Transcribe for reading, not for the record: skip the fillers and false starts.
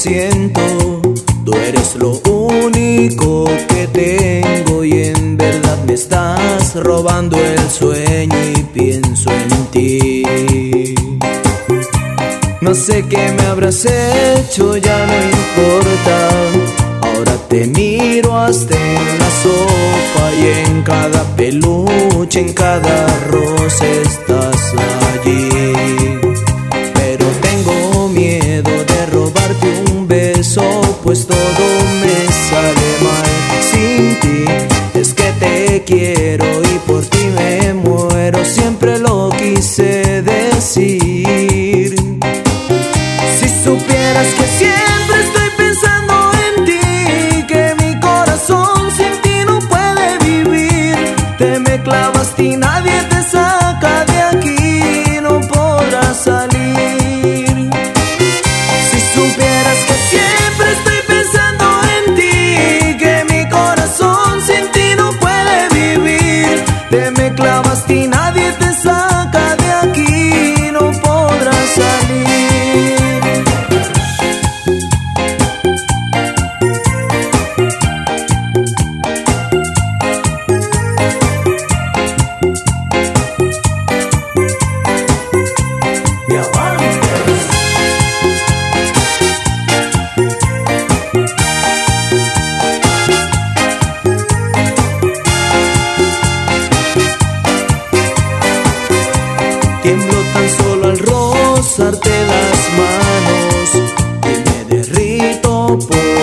siento. Tú eres lo único que tengo y en verdad me estás robando el sueño y pienso en ti. No sé qué me habrás hecho, ya no importa. Ahora te miro hasta en la sopa y en cada peluche, en cada rosa estás allí. Pero tengo miedo de robarte un beso, pues todo me sale mal sin ti. Es que te quiero y por ti me muero, siempre lo quise decir. Si supieras que siempre estoy pensando en ti, que mi corazón sin ti no puede vivir. Te me clavaste y nadie te saca de aquí, no podrás salir. Si supieras que siempre estoy pensando en ti, que mi corazón sin ti no puede vivir. Te me clavaste y nadie te saca de aquí, no podrás salir. Tiemblo tan solo al rozarte las manos y me derrito por